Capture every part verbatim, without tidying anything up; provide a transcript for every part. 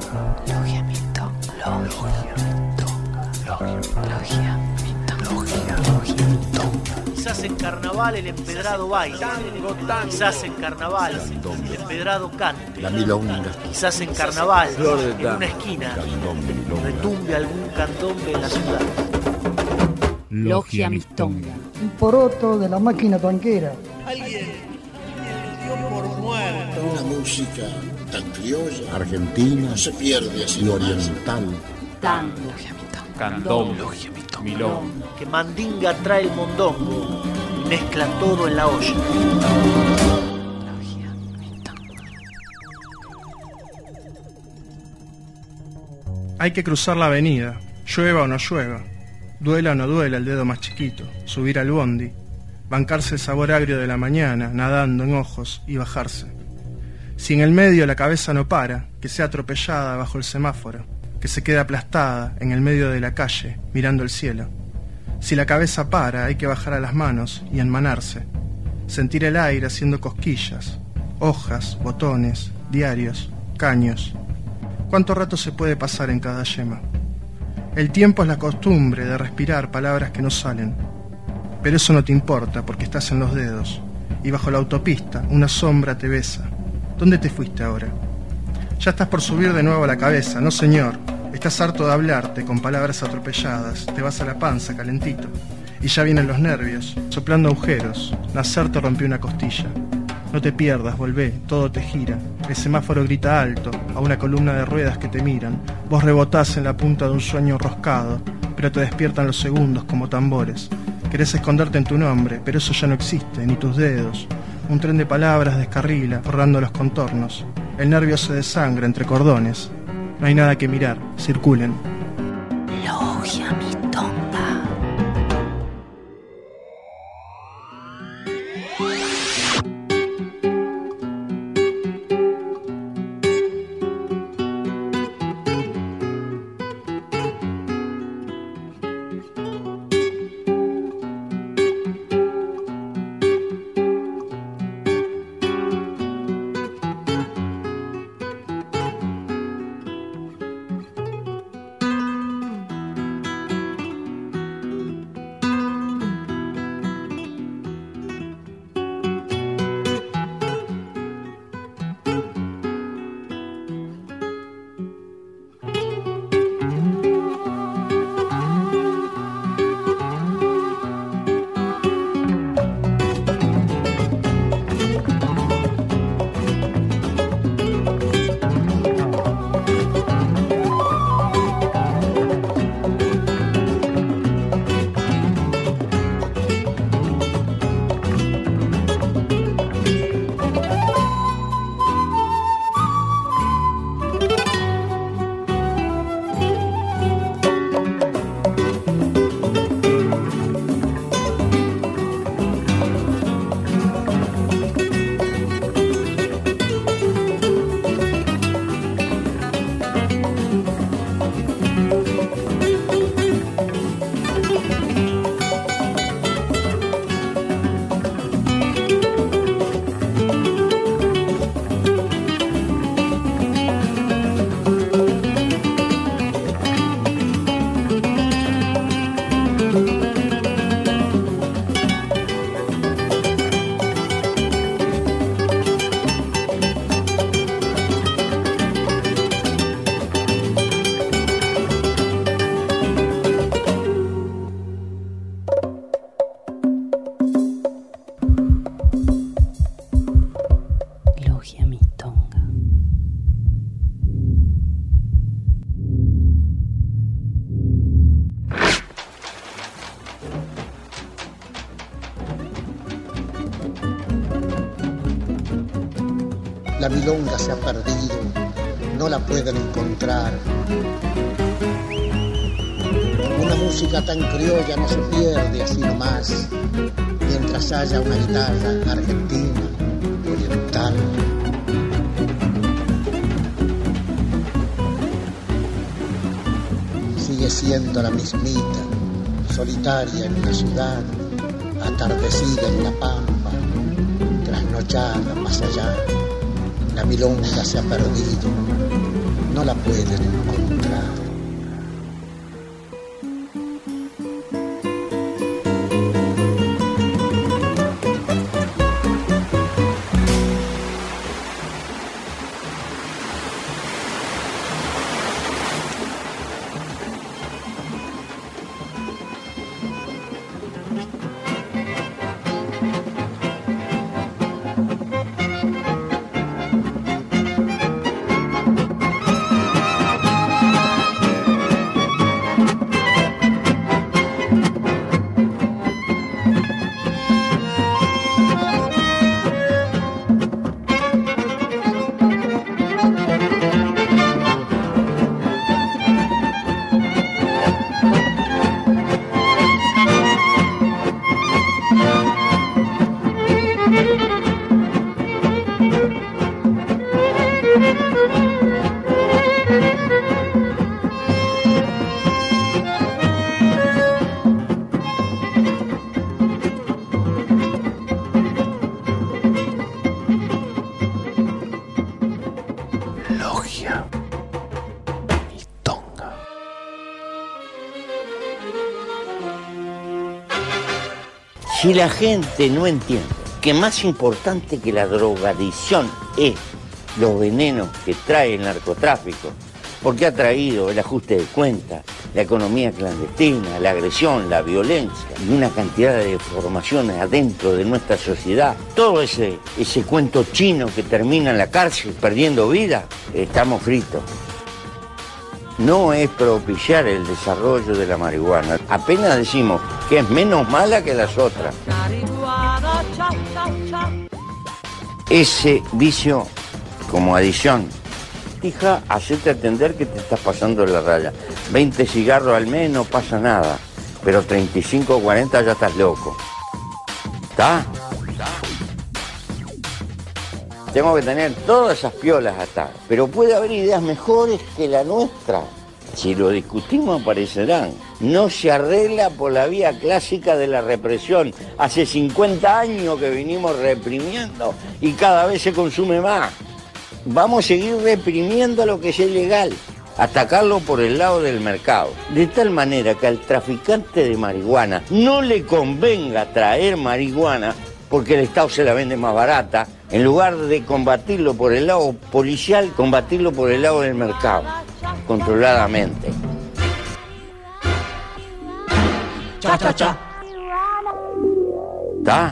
Logia Mitonga. Logia Mitonga. Logia Mitonga. Logia Mitonga. Quizás en carnaval el empedrado baile, tango, tango. Quizás en carnaval el empedrado cante, la milonga. Quizás en carnaval, en una esquina, retumbe algún candombe en la ciudad. Logia Mitonga. Un poroto de la máquina tanquera. Alguien dio por muerto. Una música tan criolla, argentina, no se pierde así y oriental. Tango. Logia Mitonga. Candombe. Logia Mitonga. Milonga. Que mandinga trae el mondongo y mezcla todo en la olla. Logia Mitonga. Hay que cruzar la avenida, llueva o no llueva, duela o no duela el dedo más chiquito, subir al bondi, bancarse el sabor agrio de la mañana, nadando en ojos y bajarse. Si en el medio la cabeza no para, que sea atropellada bajo el semáforo, que se quede aplastada en el medio de la calle, mirando el cielo. Si la cabeza para, hay que bajar a las manos y enmanarse, sentir el aire haciendo cosquillas, hojas, botones, diarios, caños. ¿Cuánto rato se puede pasar en cada yema? El tiempo es la costumbre de respirar palabras que no salen, pero eso no te importa porque estás en los dedos, y bajo la autopista una sombra te besa. ¿Dónde te fuiste ahora? Ya estás por subir de nuevo a la cabeza, no señor. Estás harto de hablarte con palabras atropelladas, te vas a la panza calentito, y ya vienen los nervios, soplando agujeros, nacer te rompió una costilla. No te pierdas, volvé, todo te gira, el semáforo grita alto, a una columna de ruedas que te miran, vos rebotás en la punta de un sueño enroscado, pero te despiertan los segundos como tambores. Querés esconderte en tu nombre, pero eso ya no existe, ni tus dedos. Un tren de palabras descarrila, borrando los contornos. El nervio se desangra entre cordones. No hay nada que mirar, circulen. Logia Mitonga. La milonga se ha perdido, no la pueden encontrar. Una música tan criolla no se pierde así nomás, mientras haya una guitarra argentina, oriental. Sigue siendo la mismita, solitaria en una ciudad, atardecida en la pampa, trasnochada más allá. La milonga se ha perdido, no la pueden encontrar. Si la gente no entiende que más importante que la drogadicción es los venenos que trae el narcotráfico, porque ha traído el ajuste de cuentas, la economía clandestina, la agresión, la violencia y una cantidad de deformaciones adentro de nuestra sociedad, todo ese, ese cuento chino que termina en la cárcel perdiendo vida, estamos fritos. No es propiciar el desarrollo de la marihuana. Apenas decimos que es menos mala que las otras. Ese vicio como adicción, hija, hacete atender que te estás pasando la raya. veinte cigarros al mes no pasa nada, pero treinta y cinco o cuarenta ya estás loco. ¿Está? Tengo que tener todas esas piolas atadas, pero puede haber ideas mejores que la nuestra. Si lo discutimos aparecerán. No se arregla por la vía clásica de la represión. Hace cincuenta años que vinimos reprimiendo y cada vez se consume más. Vamos a seguir reprimiendo lo que es ilegal, atacarlo por el lado del mercado. De tal manera que al traficante de marihuana no le convenga traer marihuana porque el Estado se la vende más barata, en lugar de combatirlo por el lado policial, combatirlo por el lado del mercado, controladamente. Cha, cha, cha. ¿Está?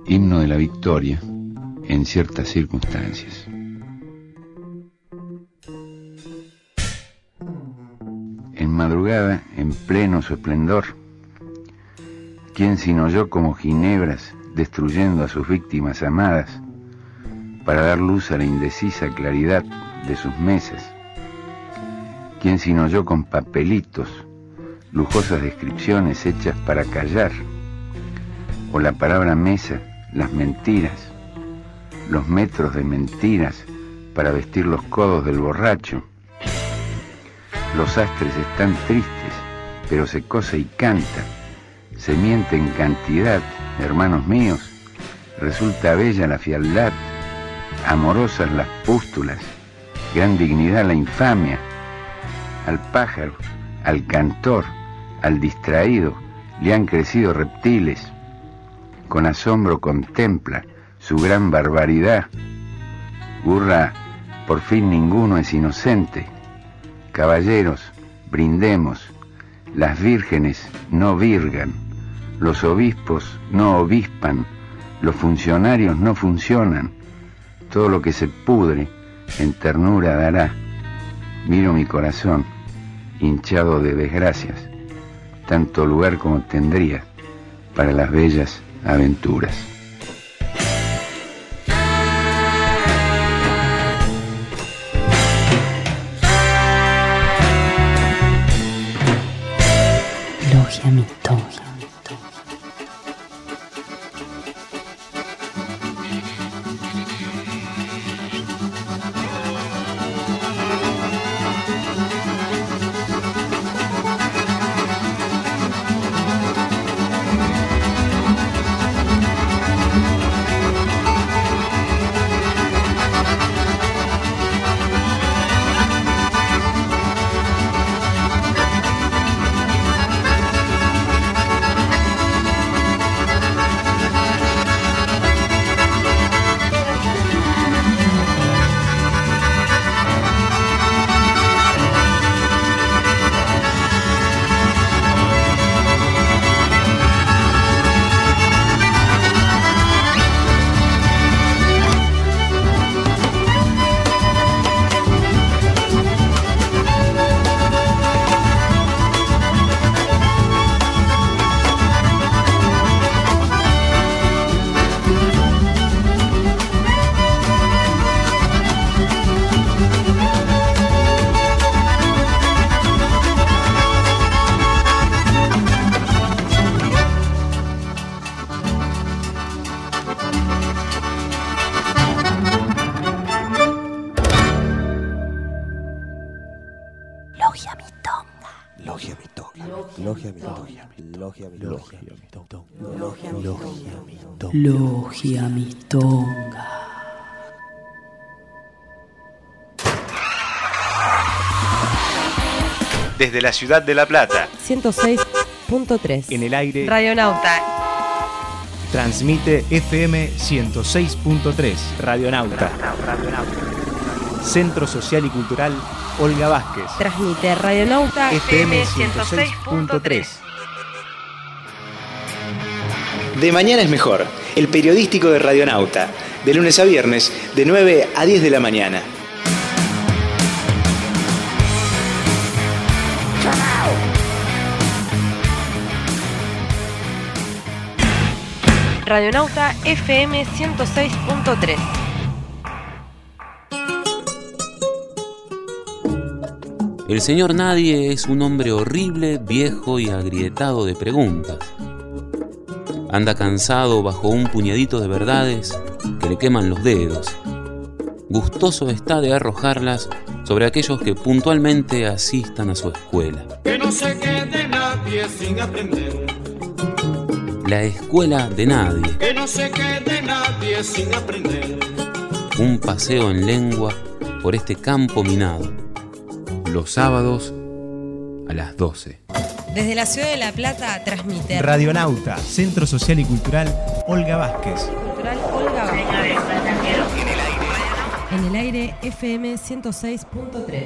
himno de la victoria en ciertas circunstancias. En madrugada, en pleno su esplendor, ¿quién sino yo como ginebras destruyendo a sus víctimas amadas para dar luz a la indecisa claridad de sus mesas? ¿Quién sino yo con papelitos, lujosas descripciones hechas para callar, o la palabra mesa, las mentiras, los metros de mentiras para vestir los codos del borracho? Los astres están tristes, pero se cose y canta, se miente en cantidad, hermanos míos, resulta bella la fealdad, amorosas las pústulas, gran dignidad la infamia. Al pájaro, al cantor, al distraído, le han crecido reptiles, con asombro contempla su gran barbaridad. Burra, por fin ninguno es inocente. Caballeros, brindemos, las vírgenes no virgan, los obispos no obispan, los funcionarios no funcionan, todo lo que se pudre en ternura dará. Miro mi corazón, hinchado de desgracias, tanto lugar como tendría para las bellas aventuras. Logia Mitonga. Logia Mitonga. Desde la ciudad de La Plata, ciento seis punto tres. En el aire, Radionauta. Transmite F M ciento seis punto tres. Radionauta. Centro Social y Cultural Olga Vázquez. Transmite Radionauta F M ciento seis punto tres. De mañana es mejor, el periodístico de Radionauta, de lunes a viernes, de nueve a diez de la mañana. Radionauta F M ciento seis punto tres. El señor Nadie es un hombre horrible, viejo y agrietado de preguntas. Anda cansado bajo un puñadito de verdades que le queman los dedos. Gustoso está de arrojarlas sobre aquellos que puntualmente asistan a su escuela. Que no se quede nadie sin aprender. La escuela de nadie. Que no se quede nadie sin aprender. Un paseo en lengua por este campo minado. Los sábados a las doce. Desde la ciudad de La Plata transmite Radionauta, Centro Social y Cultural Olga Vázquez. Cultural Olga Vázquez. En el aire F M ciento seis punto tres.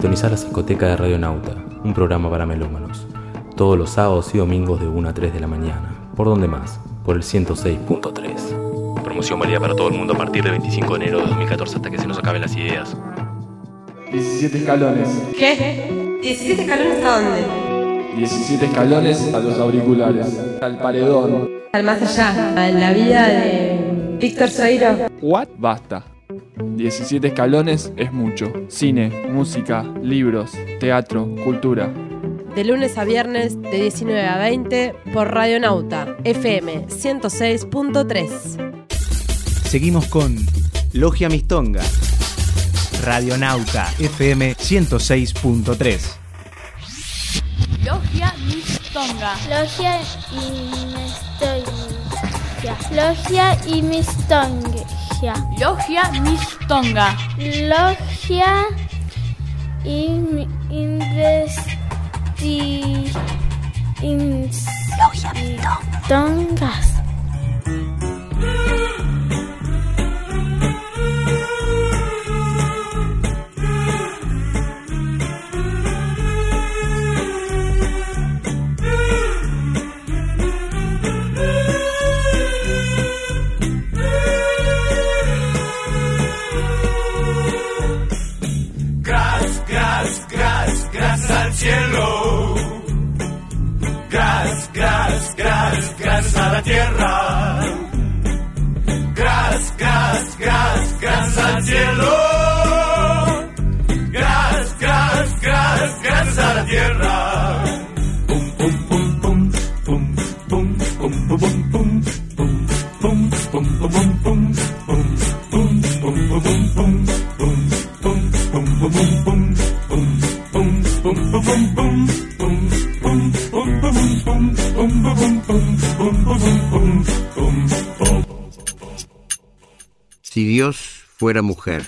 Sintonizar la Psicoteca de Radionauta, un programa para melómanos. Todos los sábados y domingos de una a tres de la mañana. ¿Por dónde más? Por el ciento seis punto tres. Promoción válida para todo el mundo a partir del veinticinco de enero de dos mil catorce hasta que se nos acaben las ideas. diecisiete escalones. ¿Qué? ¿diecisiete escalones a dónde? diecisiete escalones a los auriculares. Al paredón. Al más allá, a la vida de Víctor Soeiro. ¿What? Basta. diecisiete escalones es mucho. Cine, música, libros, teatro, cultura. De lunes a viernes de diecinueve a veinte por Radionauta F M ciento seis punto tres. Seguimos con Logia Mistonga. Radionauta F M ciento seis punto tres. Logia Mistonga. Logia y Mistonga. Logia y Mistonga. Logia Mistonga. Logia y Mistonga. Logia Mistongas. Al cielo, gras, gras, gras, gras a la tierra, gras, gras, gras, gras al cielo, gras, gras, gras, gras a la tierra. Pum pum pum pum pum pum pum pum pum pum pum pum pum pum pum pum pum pum pum Si Dios fuera mujer.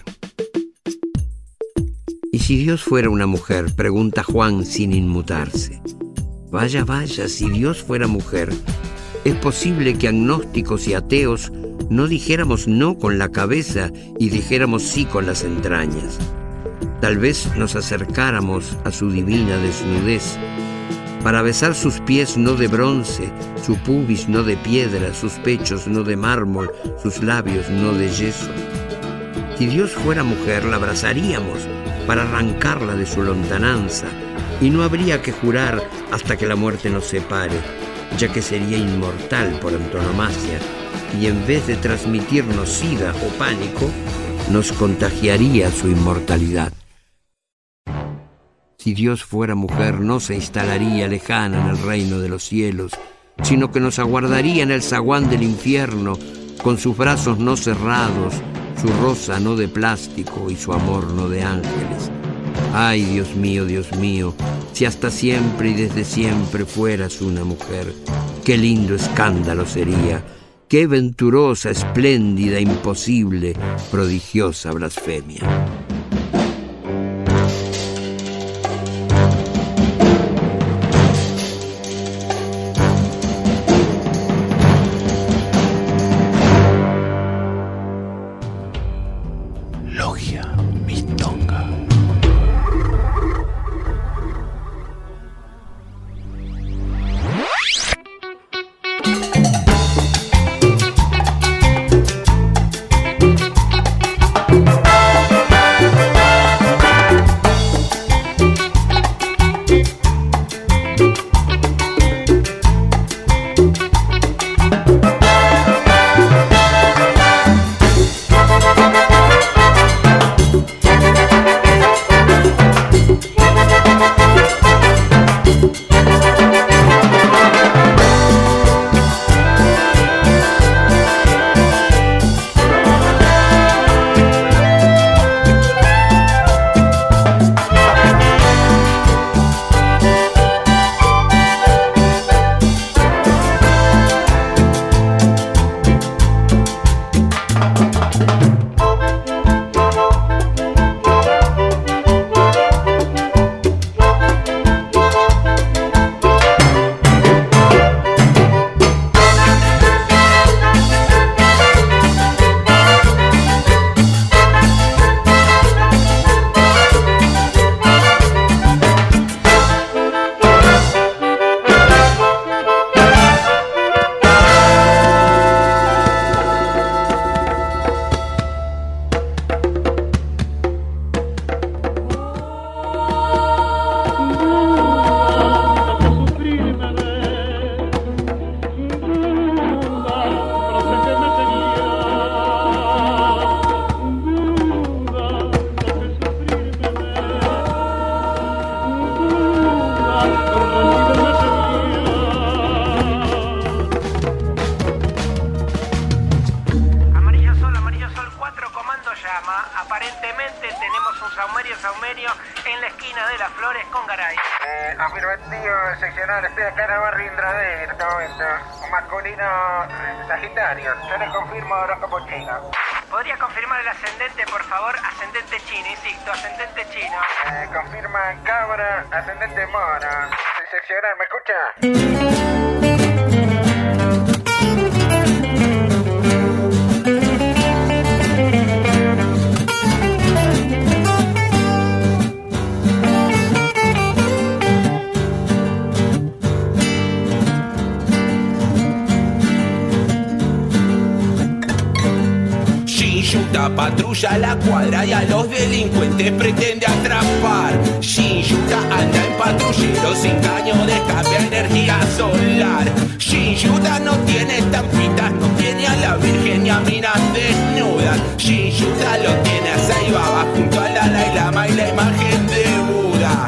¿Y si Dios fuera una mujer?, pregunta Juan sin inmutarse. Vaya, vaya, si Dios fuera mujer, es posible que agnósticos y ateos no dijéramos no con la cabeza y dijéramos sí con las entrañas. Tal vez nos acercáramos a su divina desnudez para besar sus pies no de bronce, su pubis no de piedra, sus pechos no de mármol, sus labios no de yeso. Si Dios fuera mujer, la abrazaríamos para arrancarla de su lontananza y no habría que jurar hasta que la muerte nos separe, ya que sería inmortal por antonomasia y en vez de transmitirnos sida o pánico, nos contagiaría su inmortalidad. Si Dios fuera mujer, no se instalaría lejana en el reino de los cielos, sino que nos aguardaría en el zaguán del infierno, con sus brazos no cerrados, su rosa no de plástico y su amor no de ángeles. Ay, Dios mío, Dios mío, si hasta siempre y desde siempre fueras una mujer, qué lindo escándalo sería, qué venturosa, espléndida, imposible, prodigiosa blasfemia. programa. Aparentemente tenemos un saumerio saumerio en la esquina de Las Flores con Garay. Eh, afirmativo seccional, estoy acá en el barrio Indradé en este momento. Un masculino eh, sagitario. Yo le confirmo horóscopo chino. ¿Podría confirmar el ascendente, por favor? Ascendente chino, insisto, ascendente chino. Eh, confirma cabra, ascendente mono. Seccional, ¿me escucha? Shin-Yuta patrulla la cuadra y a los delincuentes pretende atrapar. Shin-Yuta anda en patrullero sin caño de escape a energía solar. Shin-Yuta no tiene estampitas, no tiene a la virgen ni a minas desnudas. Shin-Yuta lo tiene a Saibaba junto al Dalai Lama y la imagen de Buda.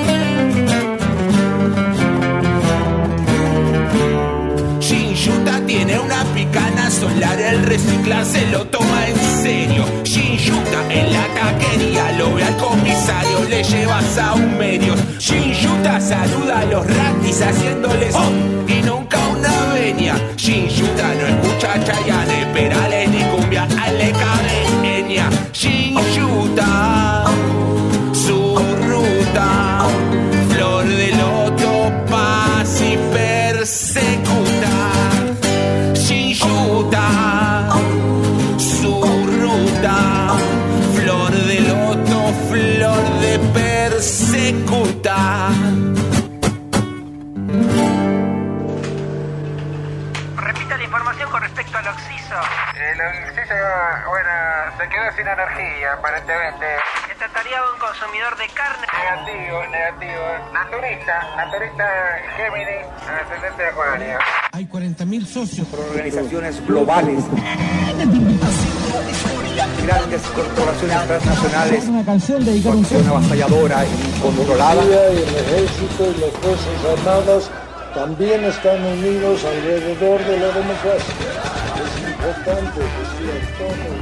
Shin-Yuta tiene una picana solar, el reciclar se lo toma en serio. Shin-Yuta en la taquería lo ve al comisario, le lleva saumerios. Shin-Yuta saluda a los ratis haciéndoles oh y nunca una venia. Shin-Yuta no escucha Chayanne, Perales ni cumbia, a le cabe enya. Shin-Yuta, su ruta, flor de loto, paz y persecuta. Shin-Yuta, su ruta, flor de loto, flor de persecuta. Repita la información con respecto al Oxiso. El Oxiso, bueno, se quedó sin energía, aparentemente. Se trataría de un consumidor de carne. Negativo, negativo. Naturista, naturista Géminis, ascendente de Acuario. Hay cuarenta mil socios por organizaciones globales, grandes corporaciones transnacionales, una canción dedicada a un acción avasalladora y controlada. El ejército y las fuerzas armadas también están unidos alrededor de la democracia. Es importante decir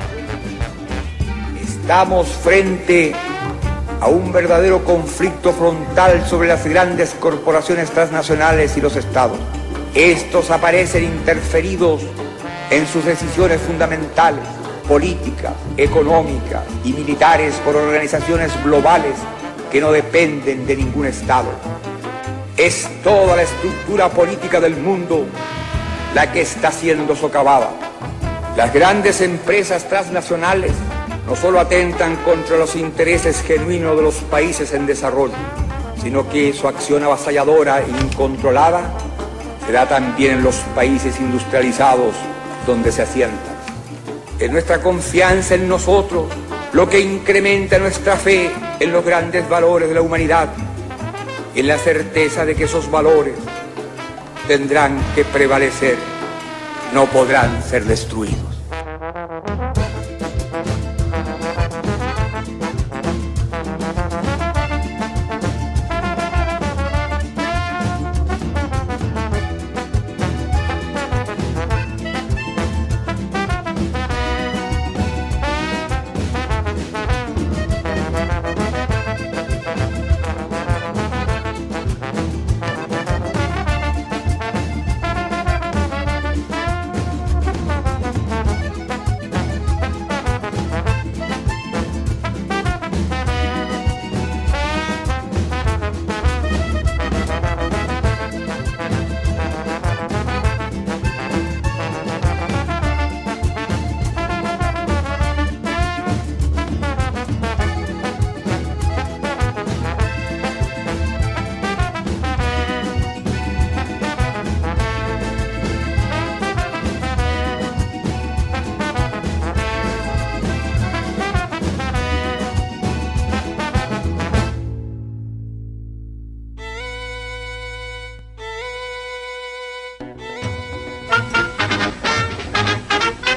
todo. Estamos frente a un verdadero conflicto frontal sobre las grandes corporaciones transnacionales y los estados. Estos aparecen interferidos en sus decisiones fundamentales, políticas, económicas y militares por organizaciones globales que no dependen de ningún estado. Es toda la estructura política del mundo la que está siendo socavada. Las grandes empresas transnacionales no solo atentan contra los intereses genuinos de los países en desarrollo, sino que su acción avasalladora e incontrolada se da también en los países industrializados donde se asientan. Es nuestra confianza en nosotros lo que incrementa nuestra fe en los grandes valores de la humanidad y en la certeza de que esos valores tendrán que prevalecer, no podrán ser destruidos.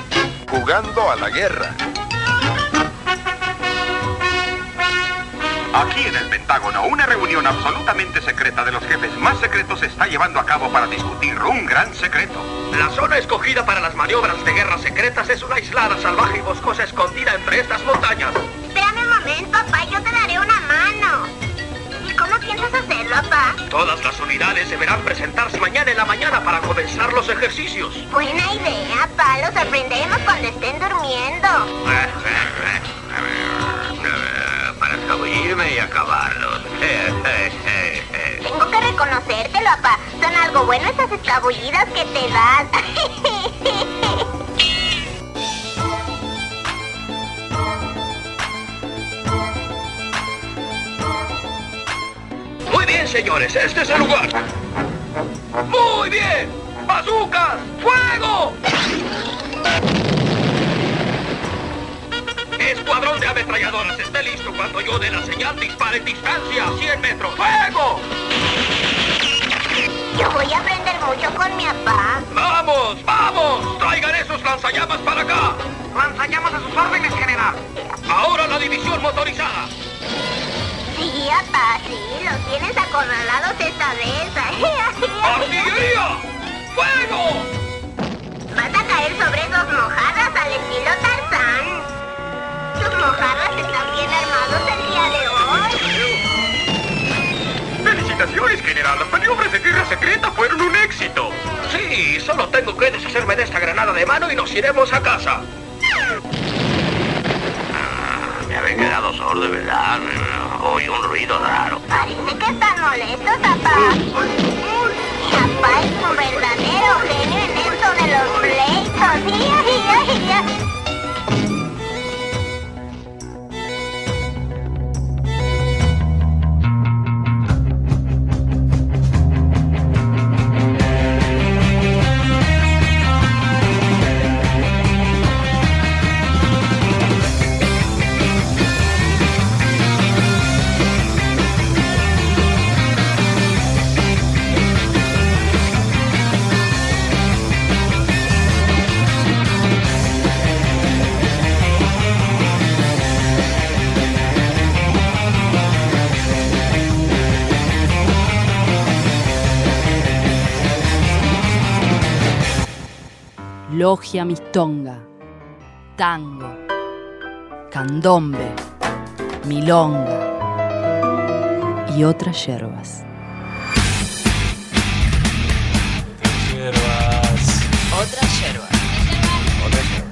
Jugando a la guerra. Aquí en el Pentágono, una reunión absolutamente secreta de los jefes más secretos se está llevando a cabo para discutir un gran secreto. La zona escogida para las maniobras de guerra secretas es una aislada, salvaje y boscosa escondida entre estas montañas. Espérame un momento, papá, yo te daré una mano. ¿Y cómo piensas hacerlo, papá? Todas las unidades deberán presentarse mañana en la mañana para comenzar los ejercicios. Buena idea, papá, los sorprenderemos cuando estén durmiendo. Para escabullirme y acabarlos. Tengo que reconocértelo, papá. Son algo bueno esas escabullidas que te das. Muy bien, señores, este es el lugar. Muy bien. ¡Bazucas! ¡Fuego! Escuadrón de ametralladoras, esté listo cuando yo dé la señal. Dispare en distancia, cien metros. ¡Fuego! Yo voy a aprender mucho con mi papá. ¡Vamos, vamos! ¡Traigan esos lanzallamas para acá! Lanzallamas a sus órdenes, general. Ahora la división motorizada. Sí, papá, sí, los tienes acorralados esta vez. ¡Artillería! ¡Fuego! Vas a caer sobre dos mojarras al estilo Tarzán. Tus mojarras están bien armados el día de hoy. ¡Felicitaciones, general! Las maniobras de guerra secreta fueron un éxito. Sí, solo tengo que deshacerme de esta granada de mano y nos iremos a casa. Me había quedado sordo, ¿verdad? Oí un ruido raro. Parece que están molestos, papá. Papá es un verdadero genio en esto de los pleitos. Logia mistonga, tango, candombe, milonga y otras yerbas. Hierbas. Otras yerbas. Otras hierbas.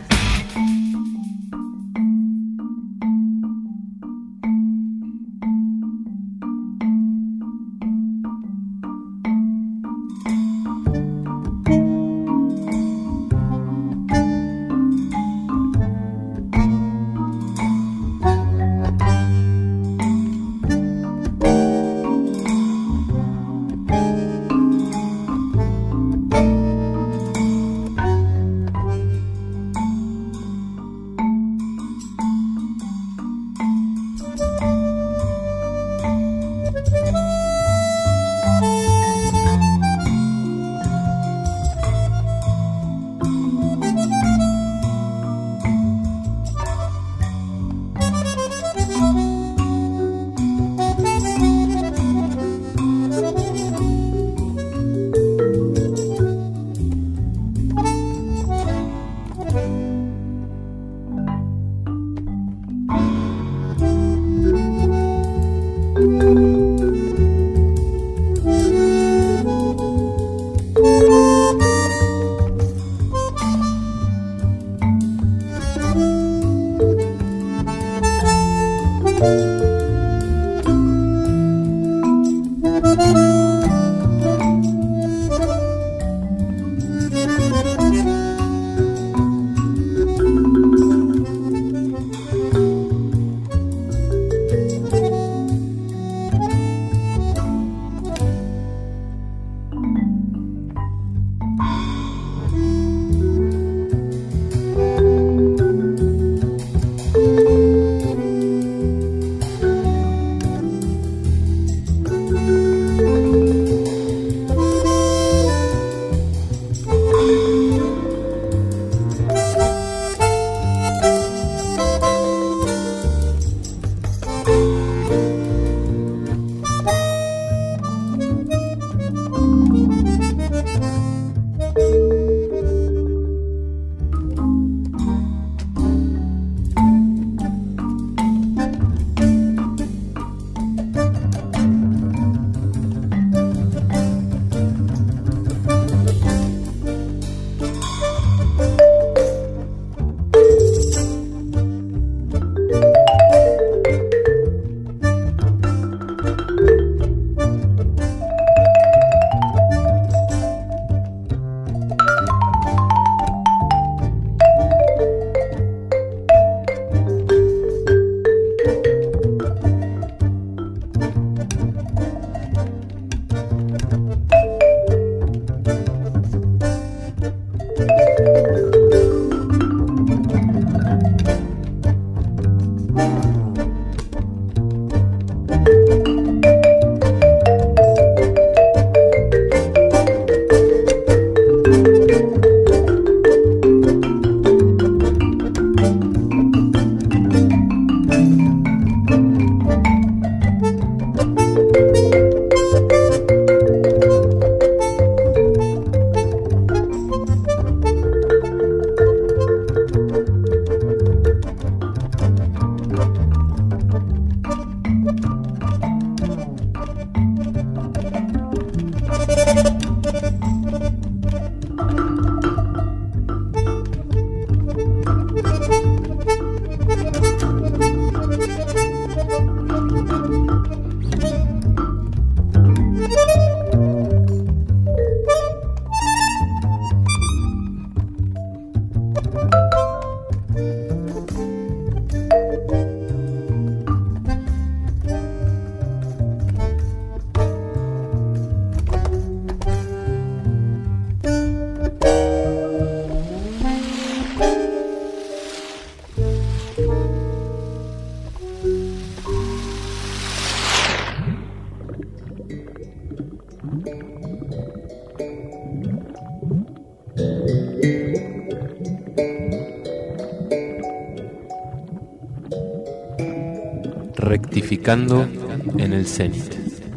Rectificando en el cenit.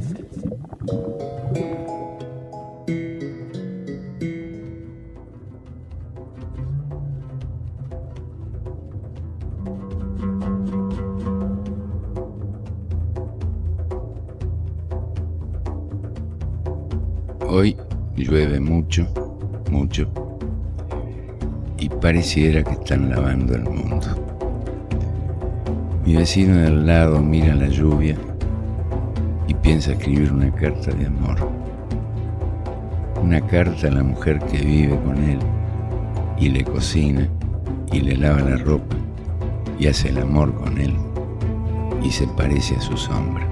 Hoy llueve mucho, mucho, y pareciera que están lavando el mundo. Mi vecino de al lado mira la lluvia y piensa escribir una carta de amor. Una carta a la mujer que vive con él y le cocina y le lava la ropa y hace el amor con él y se parece a su sombra.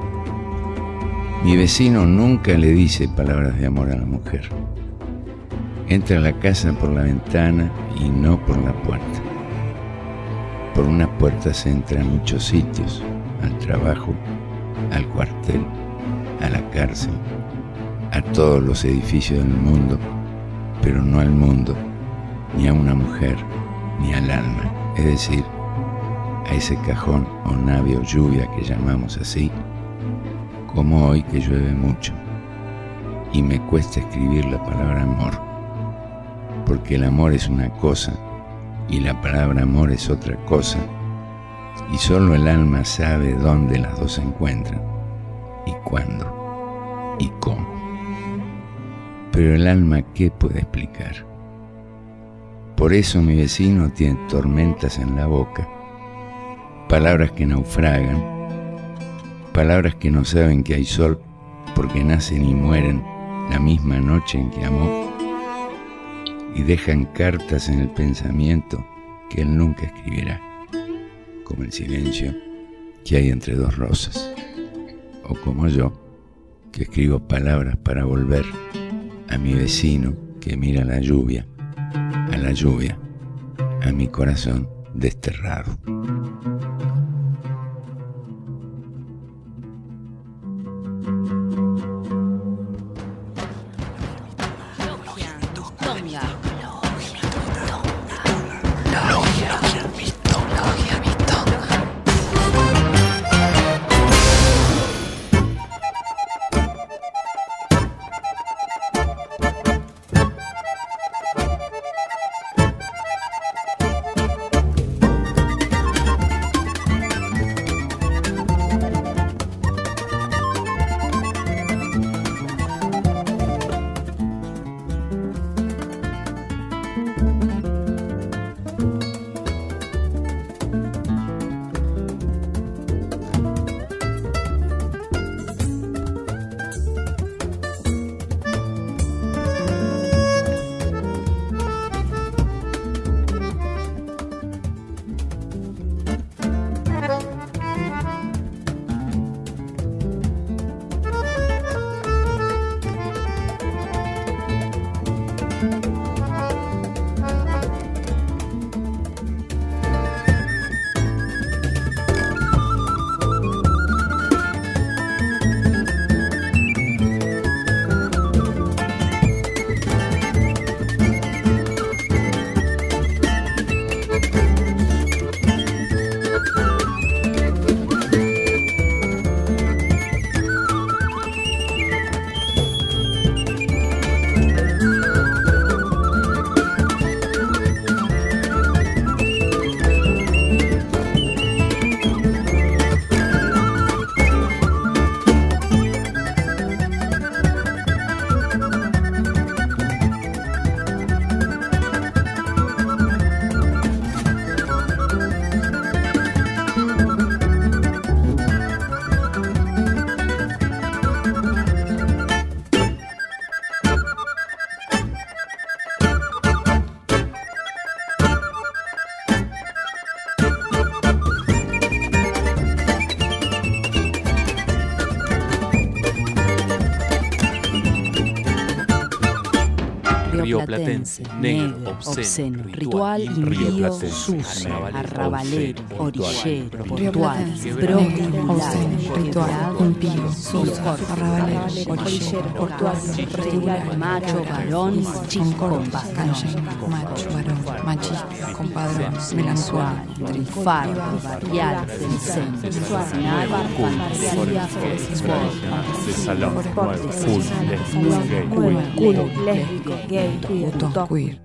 Mi vecino nunca le dice palabras de amor a la mujer. Entra a la casa por la ventana y no por la puerta. Por una puerta se entra a muchos sitios, al trabajo, al cuartel, a la cárcel, a todos los edificios del mundo, pero no al mundo, ni a una mujer, ni al alma, es decir, a ese cajón o nave o lluvia que llamamos así, como hoy que llueve mucho, y me cuesta escribir la palabra amor, porque el amor es una cosa, y la palabra amor es otra cosa, y solo el alma sabe dónde las dos se encuentran, y cuándo, y cómo. Pero el alma, ¿qué puede explicar? Por eso mi vecino tiene tormentas en la boca, palabras que naufragan, palabras que no saben que hay sol porque nacen y mueren la misma noche en que amó, y dejan cartas en el pensamiento que él nunca escribirá, como el silencio que hay entre dos rosas, o como yo, que escribo palabras para volver a mi vecino que mira la lluvia, a la lluvia, a mi corazón desterrado. rioplatense, negro, obsceno, ritual, impío, sucio, arrabalero, orillero, portuario, obsceno, ritual, impío, sucio, arrabalero, orillero, portuario, regular, macho, varón, chico, compadrón, macho, varón, machista, compadrón, melancual, triunfar, barrial, decente, fascinar, fantasía, de salón, full, gay, culo, lésbico, gay, puto, queer.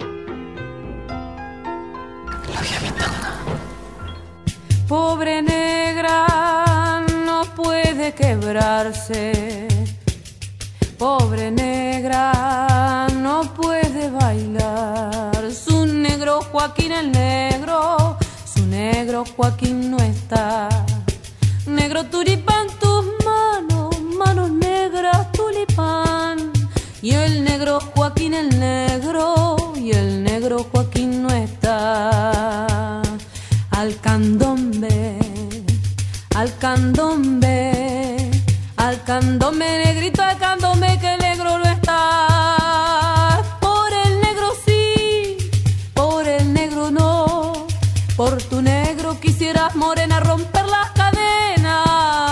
Pobre negra no puede quebrarse. Pobre negra no puede bailar. Su negro Joaquín el negro, su negro Joaquín no está. Negro tulipán tus manos, manos negras tulipán. Y el negro Joaquín el negro, y el negro Joaquín no está. Al candombe, al candombe, al candombe negrito, al candombe que el negro no está. Por el negro sí, por el negro no. Por tu negro quisieras morena romper las cadenas.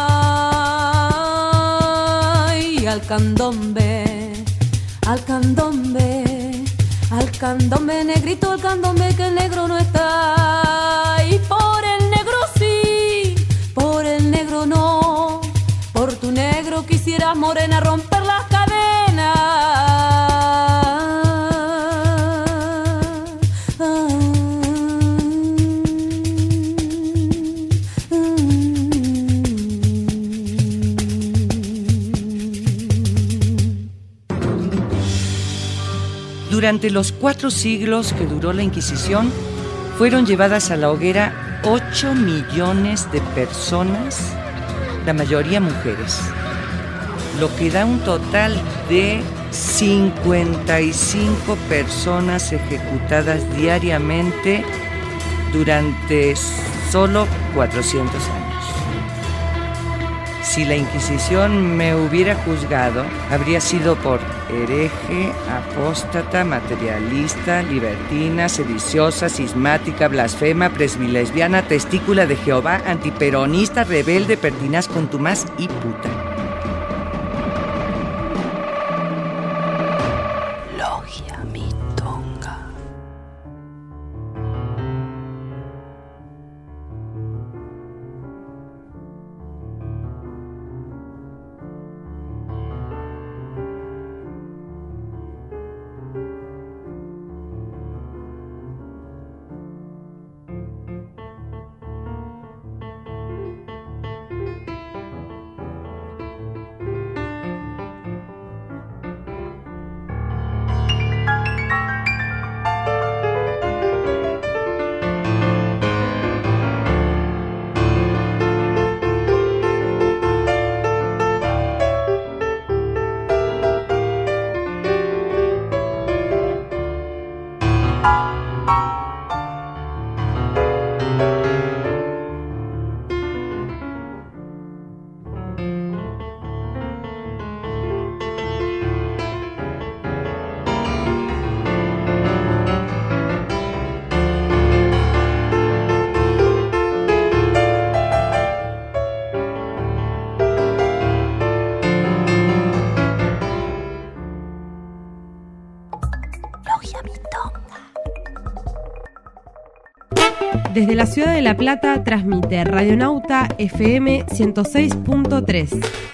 Y al candombe, al candombe, al candombe negrito, al candombe que el negro no está. Y por el negro sí, por el negro no. Por tu negro quisieras morena romper las cadenas. Durante los cuatro siglos que duró la Inquisición, fueron llevadas a la hoguera ocho millones de personas, la mayoría mujeres, lo que da un total de cincuenta y cinco personas ejecutadas diariamente durante solo cuatrocientos años. Si la Inquisición me hubiera juzgado, habría sido por hereje, apóstata, materialista, libertina, sediciosa, cismática, blasfema, presbilesbiana, testícula de Jehová, antiperonista, rebelde, pertinaz, contumaz y puta. Logia Mitonga. Desde la ciudad de La Plata transmite Radionauta F M ciento seis punto tres.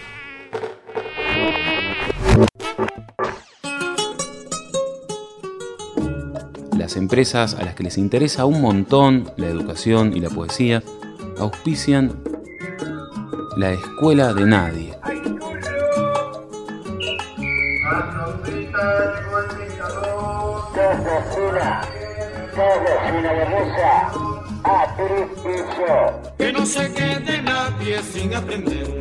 Las empresas a las que les interesa un montón la educación y la poesía auspician la Escuela de Nadie. Que no se quede nadie sin aprender.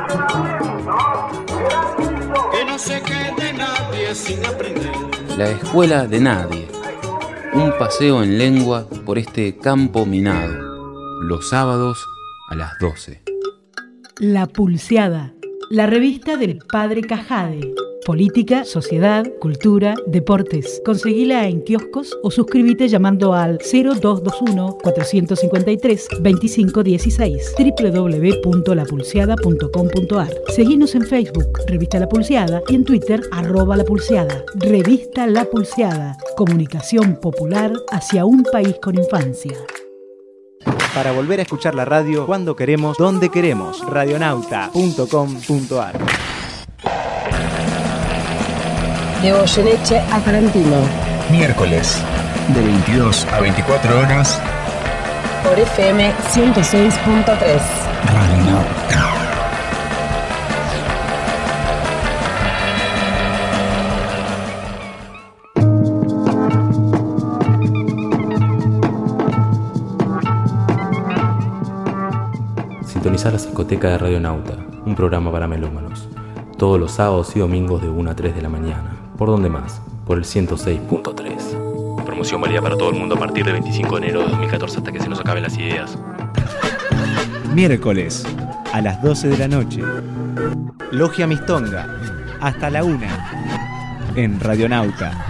Que no se quede nadie sin aprender. La Escuela de Nadie. Un paseo en lengua por este campo minado. Los sábados a las doce. La Pulseada, la revista del Padre Cajade, Política, sociedad, cultura, deportes. Conseguila en kioscos o suscríbete llamando al cero dos dos uno, cuatro cinco tres, dos cinco uno seis doble u doble u doble u punto la pulseada punto com punto a r. Seguinos en Facebook, Revista La Pulseada, y en Twitter, arroba La Pulseada. Revista La Pulseada. Comunicación popular hacia un país con infancia. Para volver a escuchar la radio cuando queremos, donde queremos. radionauta punto com punto a r. De Goyeneche a Tarantino. Miércoles, de veintidós a veinticuatro horas. Por F M ciento seis punto tres. Radionauta. Sintonizar la Psicoteca de Radionauta, un programa para melómanos. Todos los sábados y domingos de una a tres de la mañana. ¿Por dónde más? Por el ciento seis punto tres. Promoción válida para todo el mundo a partir del veinticinco de enero de dos mil catorce hasta que se nos acaben las ideas. Miércoles, a las doce de la noche. Logia Mistonga, hasta la una. En Radionauta.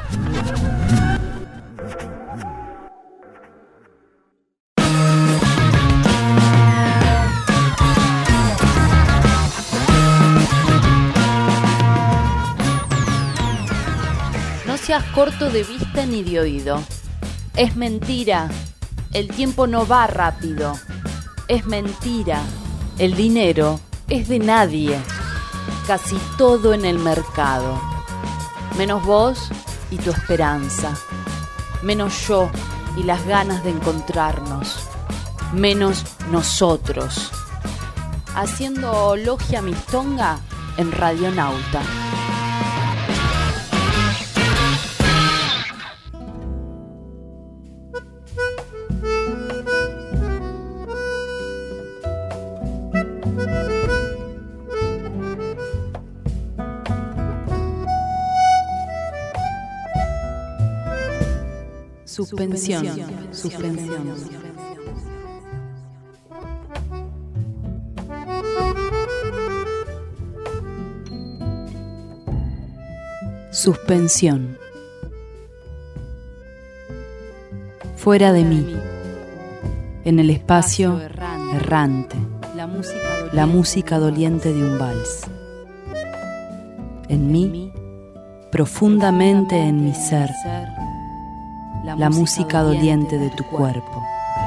Seas corto de vista ni de oído. Es mentira. El tiempo no va rápido. Es mentira. El dinero es de nadie. Casi todo en el mercado. Menos vos y tu esperanza. Menos yo y las ganas de encontrarnos. Menos nosotros. Haciendo Logia Mistonga en Radionauta. Suspensión. Suspensión. Suspensión. Fuera de mí, en el espacio errante, la música doliente de un vals. En mí, profundamente en mi ser, la música doliente de tu cuerpo.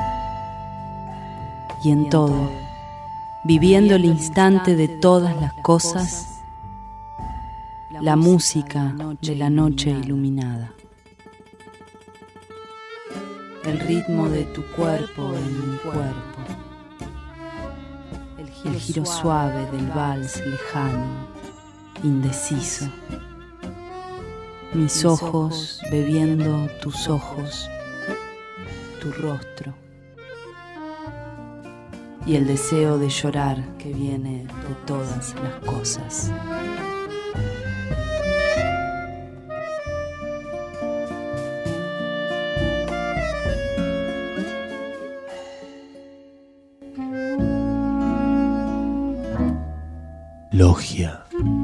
Y en todo, viviendo el instante de todas las cosas, la música de la noche iluminada. El ritmo de tu cuerpo en mi cuerpo. El giro suave del vals lejano, indeciso. Mis ojos bebiendo tus ojos, tu rostro. Y el deseo de llorar que viene de todas las cosas. Logia.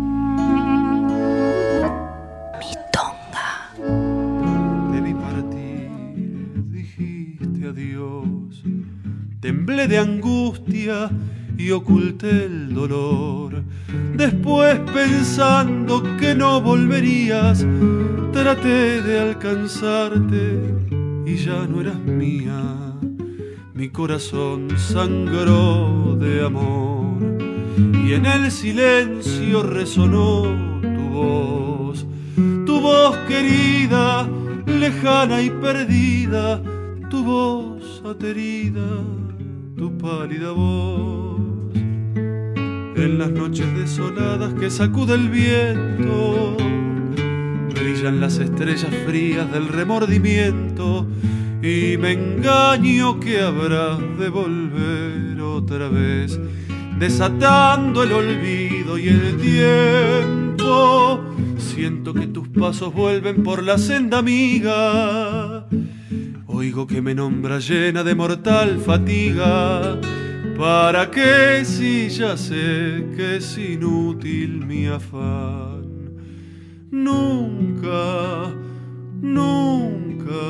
Temblé de angustia y oculté el dolor. Después, pensando que no volverías, traté de alcanzarte y ya no eras mía. Mi corazón sangró de amor y en el silencio resonó tu voz. Tu voz querida, lejana y perdida, tu voz aterida, tu pálida voz. En las noches desoladas que sacude el viento, brillan las estrellas frías del remordimiento, y me engaño que habrás de volver otra vez, desatando el olvido y el tiempo. Siento que tus pasos vuelven por la senda amiga. Oigo que me nombra llena de mortal fatiga. ¿Para qué si ya sé que es inútil mi afán? nunca, nunca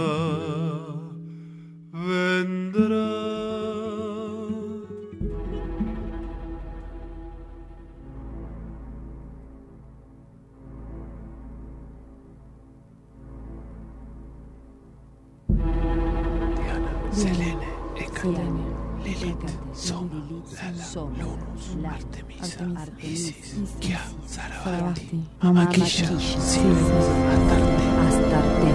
vendrá. Selene, Hécate, Lilith, Soma, Lala, Lunus, Artemisa, Isis, Kia, Sarabasti, Amaquilla, Sirius, Astarte.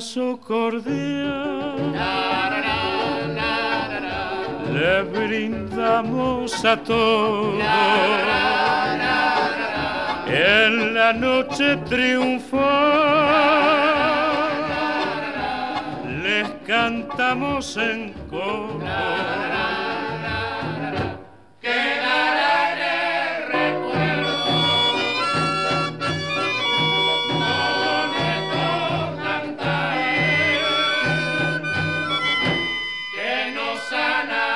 abrazo cordial le brindamos a todos. En la noche triunfal les cantamos en coro. Quedará en el recuerdo todo nuestro cantar que nos sana.